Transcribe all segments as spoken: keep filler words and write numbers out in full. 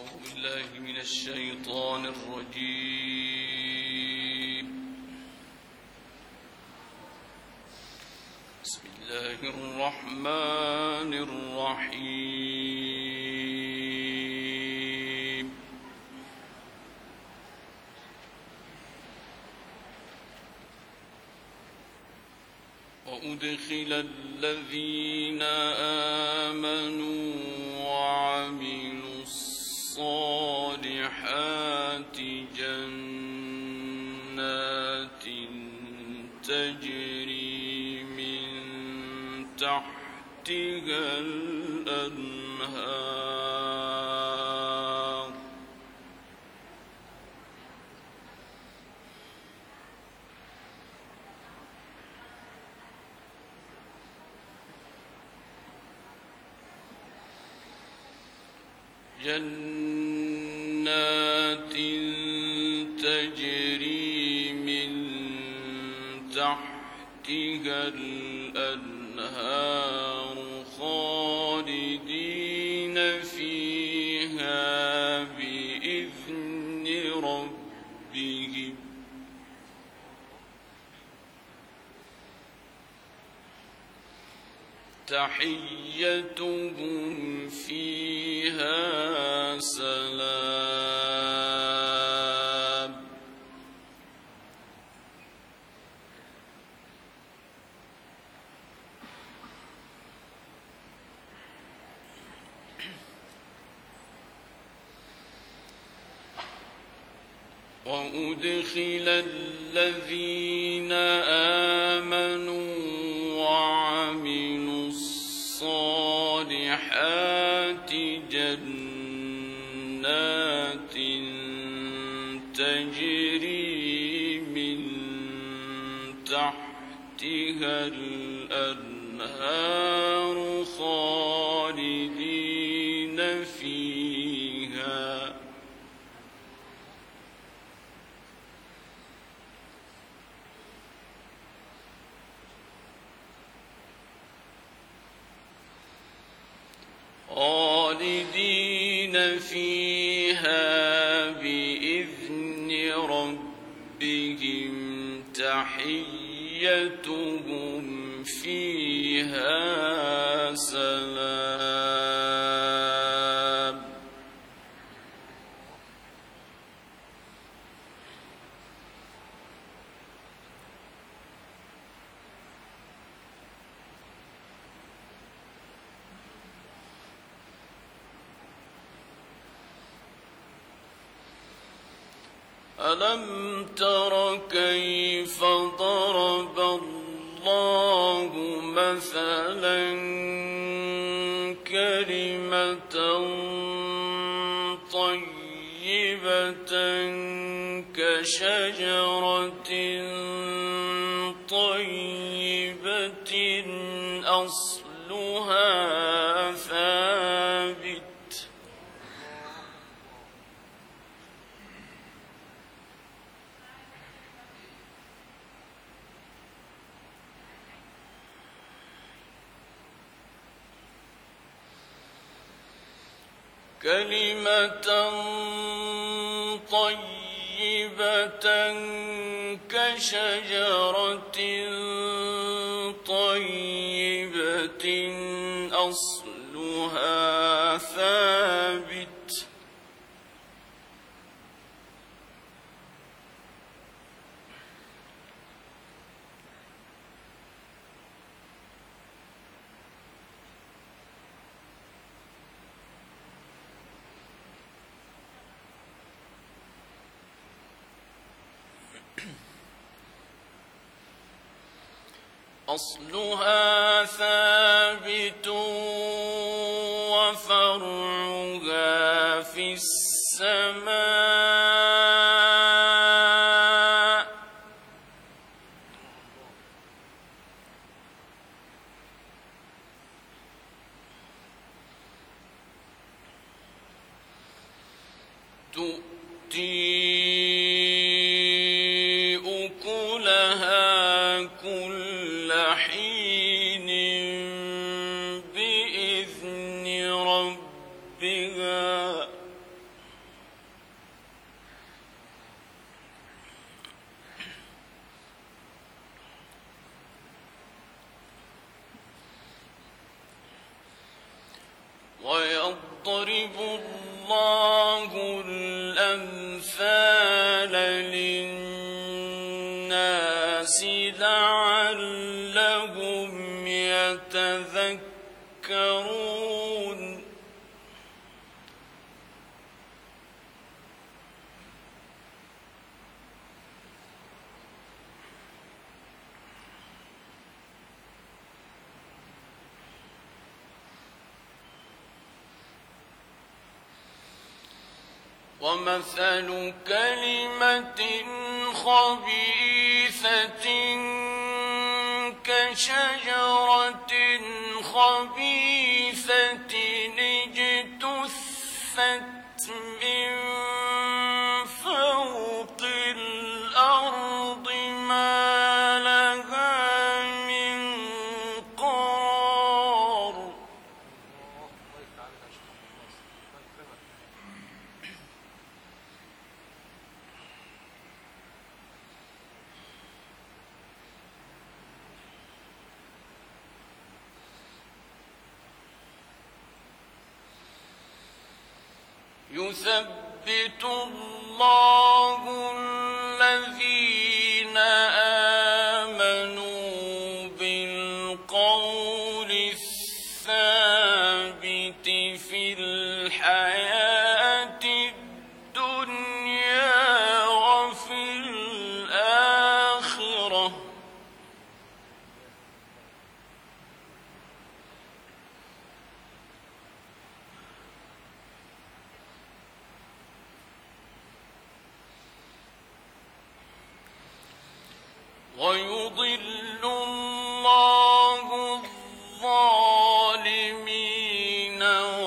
أعوذ بالله من الشيطان الرجيم. بسم الله الرحمن الرحيم. وأدخل الذين آمنوا وعملوا الصالحات جنات تجري من تحتها الأنهار جنات تجري من تحتها الأنهار خالدين فيها بإذن ربهم تحيتهم فيها سلام. وأدخل الذين آمنوا وعملوا الصالحات جنات تجري من تحتها الأنهار خالدين فيها خالدين فيها بإذن ربهم تحيتهم فيها سلام. ألم تر كيف ضرب الله مثلا كلمة طيبة كشجرة طيبة أصلها ثابت كلمة طيبة كشجرة طيبة أصلها ثابت أصلها ثابت وفرعها في السماء تؤتي أكلها كل حين بإذن ربها يضرب الله الأمثال للناس لعلهم يتذكرون. ومثل كلمة خبيثة كشجرة خبيثة اجتثت من فوق الأرض ما لها من قرار. يثبت الله الذين آمنوا بالقول الثابت في الحياة الدنيا وفي الآخرة. ويضل الله الظالمين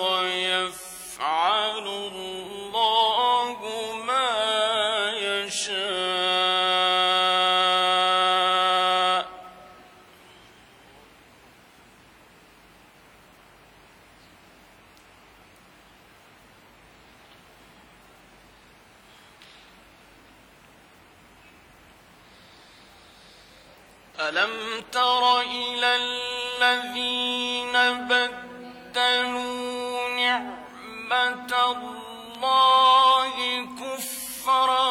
ويفعل الله ما يشاء. ألم تر إلى الذين بدلوا نعمة الله كفرا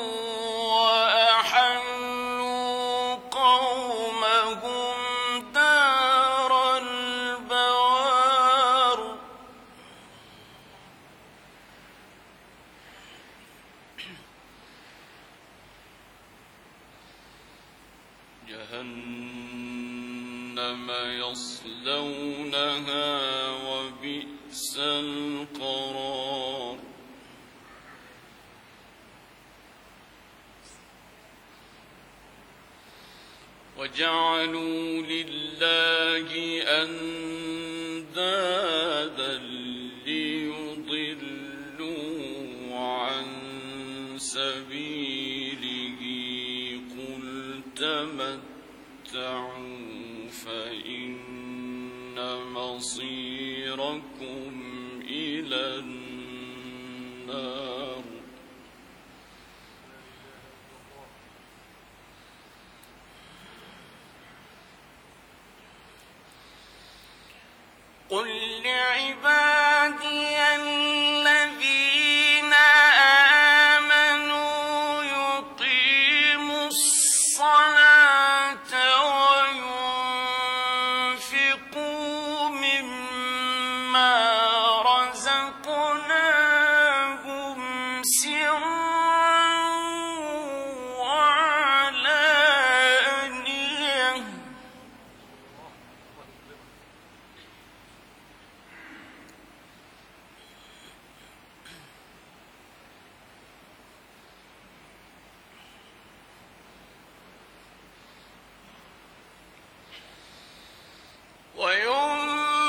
وأحلوا قومهم دار البوار. جهنم يصلونها وبئس القرار. وجعلوا لله أندادا ليضلوا عن سبيله. قل تمتعوا فإن مصيركم إلى النار. قل لعبادي الذين آمنوا يقيموا الصلاة وينفقوا مما رزقناهم سرا وعلانية.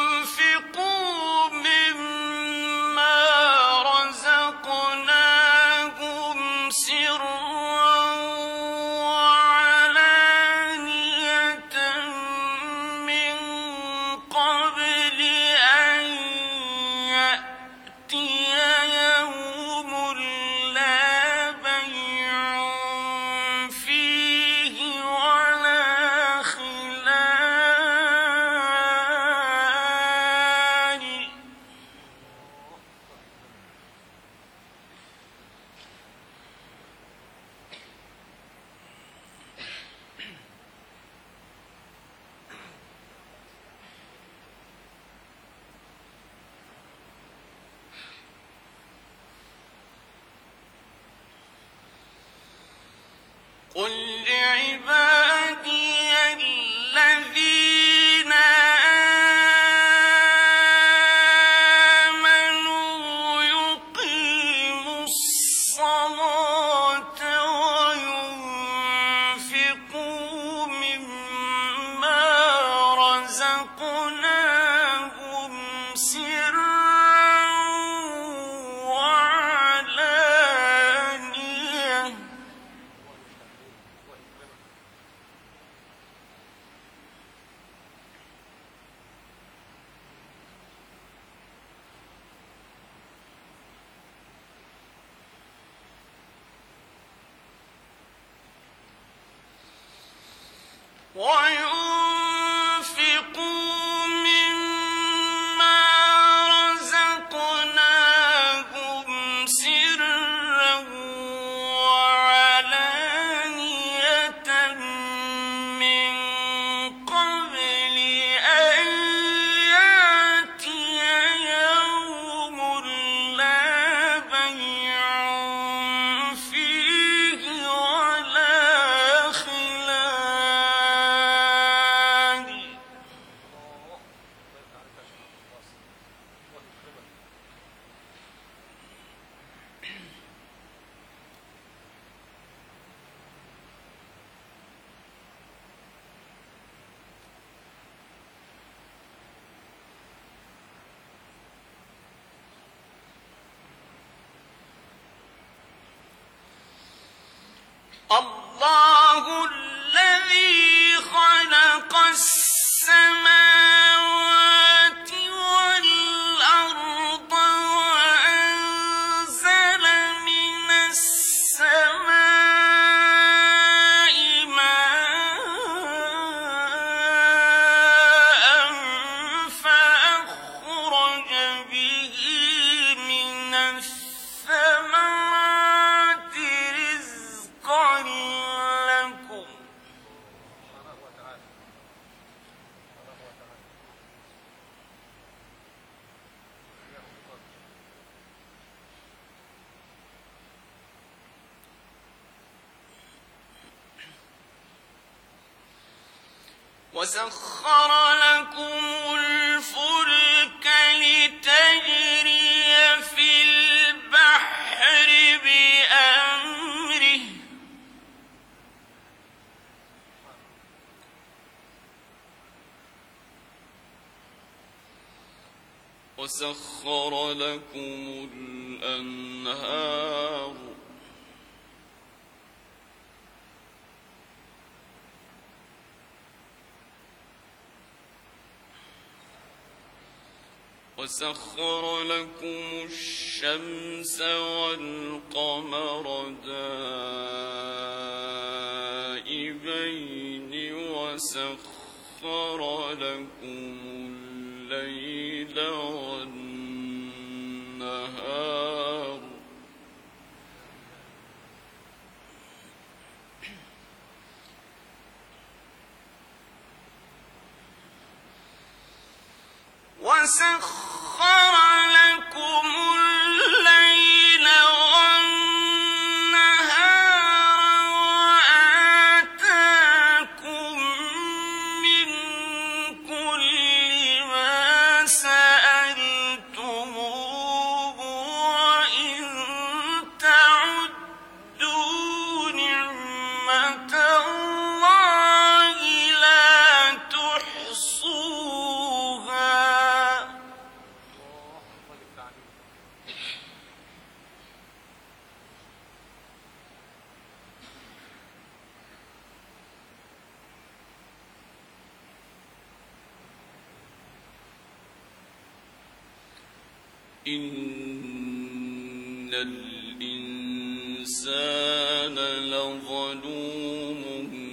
وينفقوا مما رزقناهم قل لعبادي الذين آمنوا يقيموا الصلاة وينفقوا مما رزقناهم سرا وعلانية وينفقوا مما رزقناهم سرا وعلانية من قبل أن يأتي يوم لا بيع فيه ولا خلال الله الذي خلق السماوات والأرض وأنزل من السماء ماء فأخرج به من الثمرات رزقا لكم وسخر لكم الفلك لتجري في البحر بأمره وسخر لكم الأنهار وسخر لكم الشمس والقمر دائبين وسخر لكم الليل والنهار وسخر لكم الليل والنهار وآتاكم من كل ما سألتموه وإن تعدوا نعمة الله لا تحصوها إن الإنسان لظلوم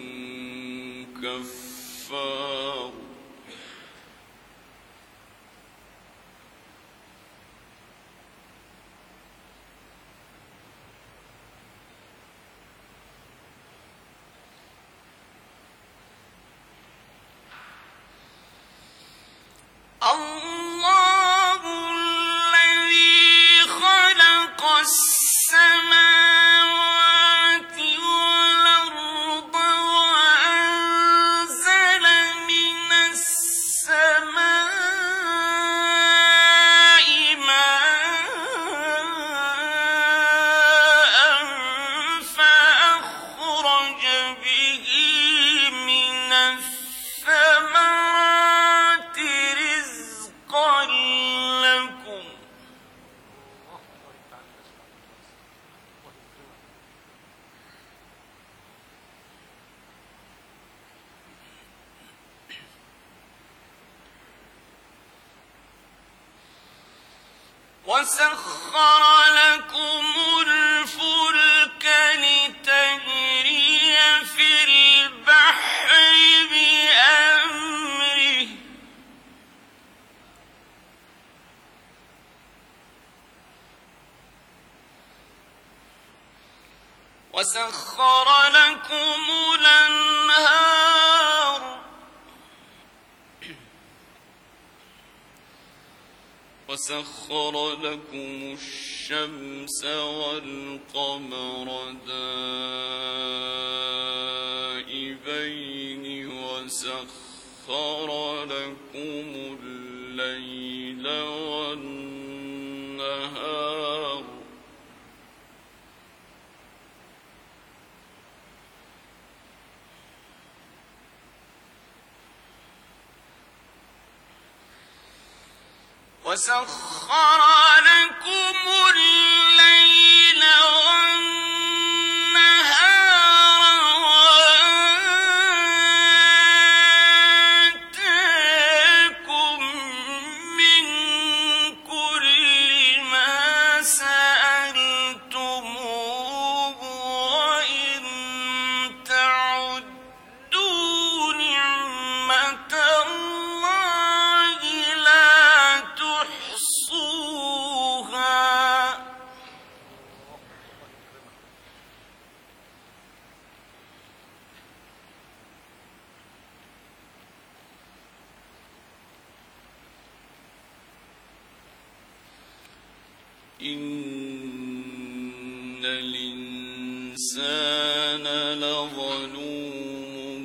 كفار الله الذي خلق السماوات والأرض وسخر لكم الفلك لتجري في البحر بأمره وسخر لكم الأنهار وسخر لكم الشمس والقمر دائبين وسخر لكم الليل والنهار وسخر لكم الليل والنهار وآتاكم من كل ما سألتموه وإن تعدوا نعمة الله لا تحصوها إن الإنسان لظلوم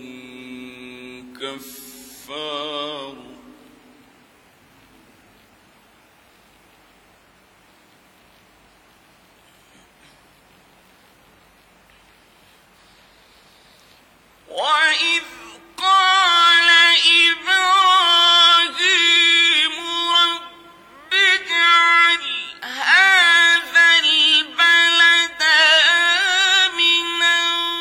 كفار وإذ قال إبراهيم رب اجعل هذا البلد آمنا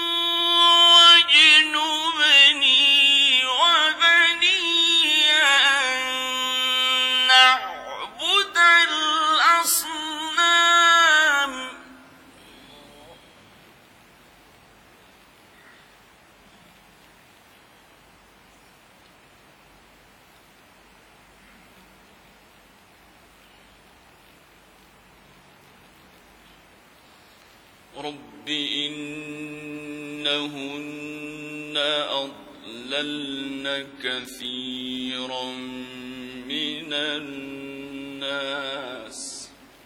واجنبني وبني أن نعبد الأصنام رب إنهن أضللن كثيرا من الناس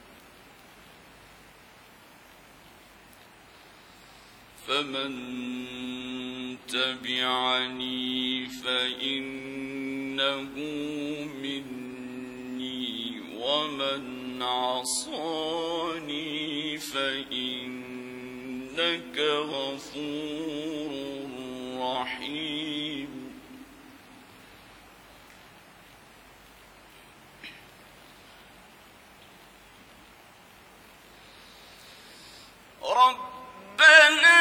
فمن تبعني فإنه مني ومن عصاني فإنك غفور رحيم ربنا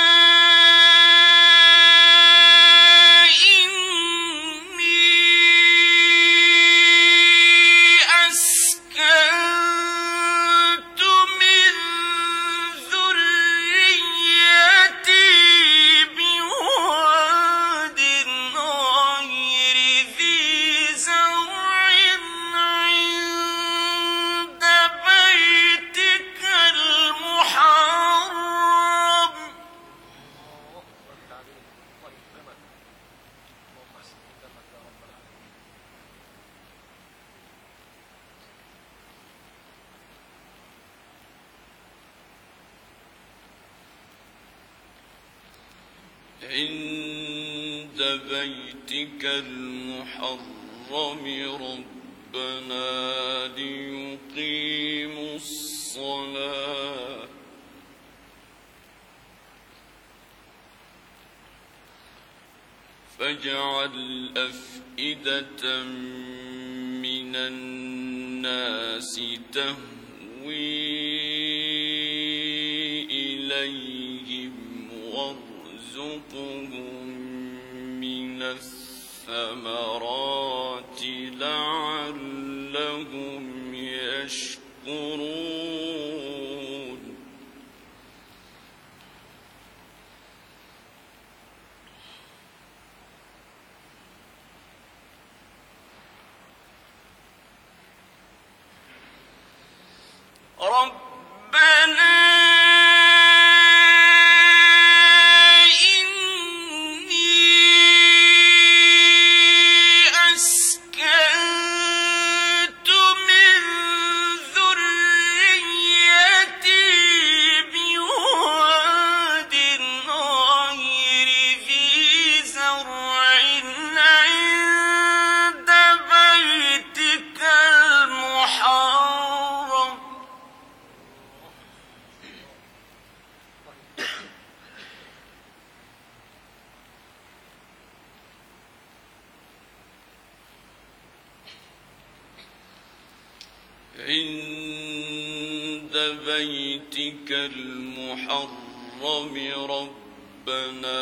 عند بيتك المحرم ربنا ليقيموا الصلاة فاجعل أفئدة من الناس تهوي إليهم وارزقهم من الثمرات لعلهم يشكرون يشكرون ربنا عند بيتك المحرم ربنا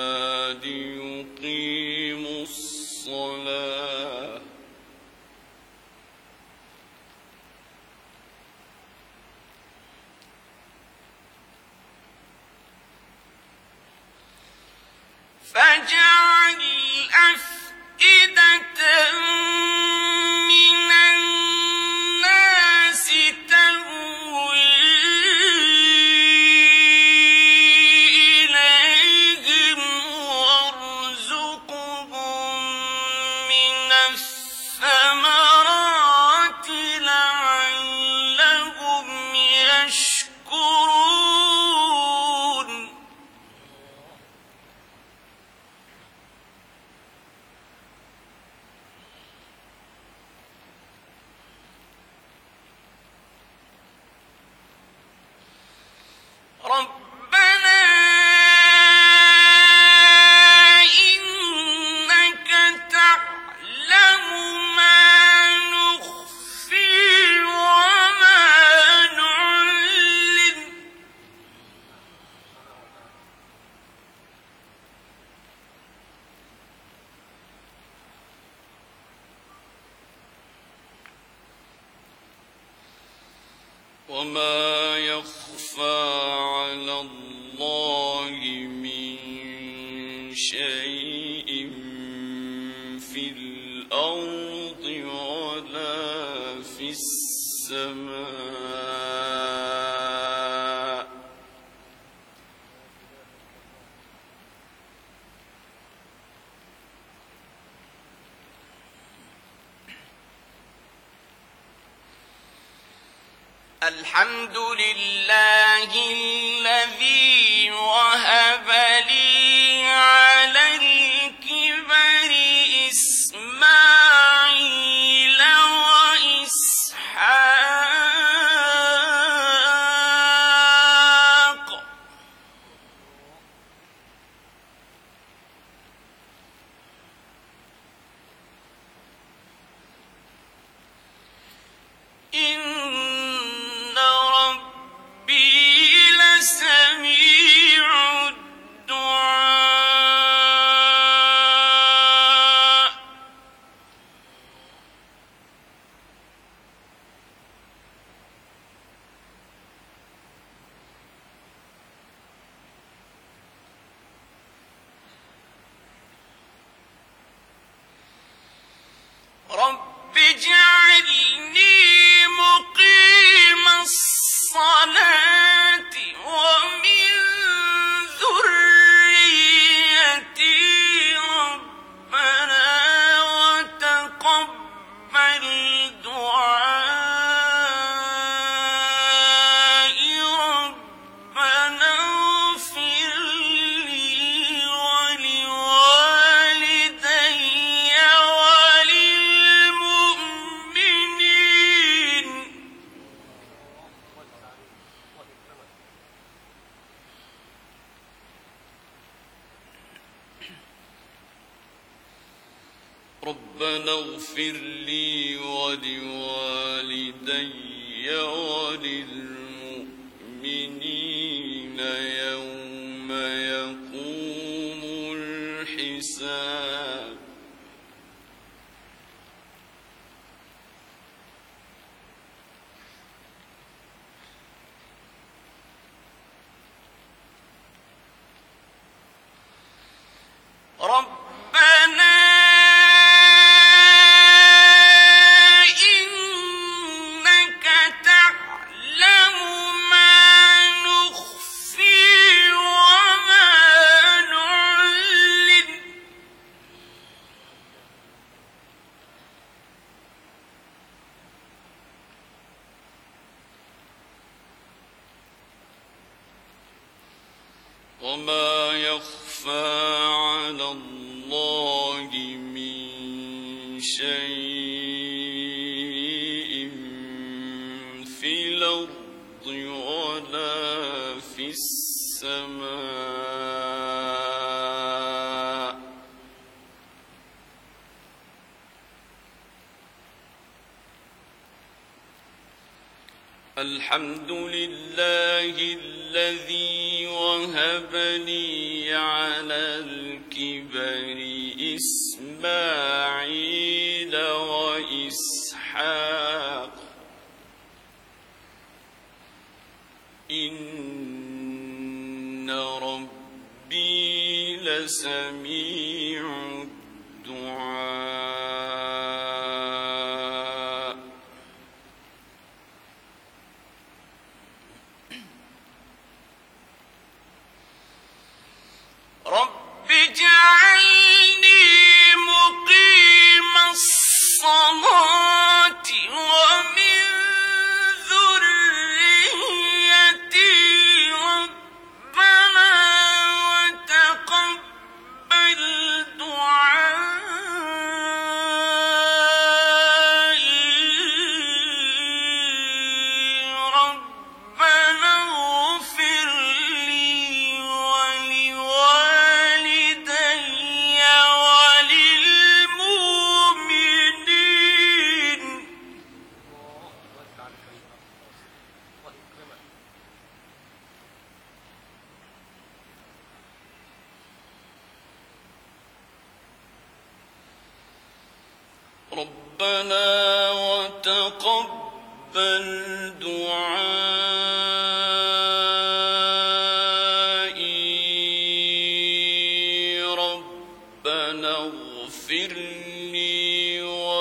ليقيموا الصلاة فاجعل أفئدة من الناس تهوي إليهم وارزقهم من الثمرات لعلهم يشكرون ربنا إنك تعلم ما نخفي وما نعلن وما يخفى على الله من شيء في الأرض ولا في السماء الحمد لله الذي وهب لي على الكبر إسماعيل وإسحاق إن ربي لسميع الدعاء رب اجعلني مقيم الصلاة ومن ذريتي ربنا وتقبل دعائي ربنا اغفر لي ولوالدي وللمؤمنين ربنا اغفر لي ولوالدي وللمؤمنين يوم يقوم الحساب ربنا إنك تعلم ما نخفي وما نعلن وما يخفى على الله من شيء في الأرض ولا في السماء الحمد لله الذي وهب لي على الكبر إسماعيل وإسحاق إن ربي لسميع الدعاء رب اجعلني مقيم الصلاة ومن ذريتي ربنا وتقبل دعائي ربنا اغفر لي ولوالدي وللمؤمنين ربنا وتقبل دعائي ربنا اغفر لي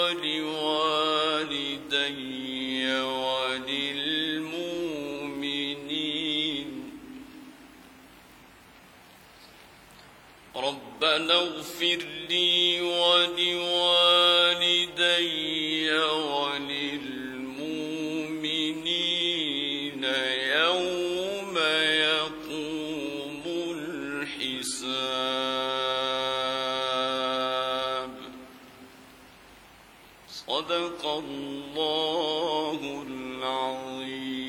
ولوالدي وللمؤمنين ربنا اغفر لي ولوالدي وللمؤمنين يوم يقوم الحساب صدق الله العظيم.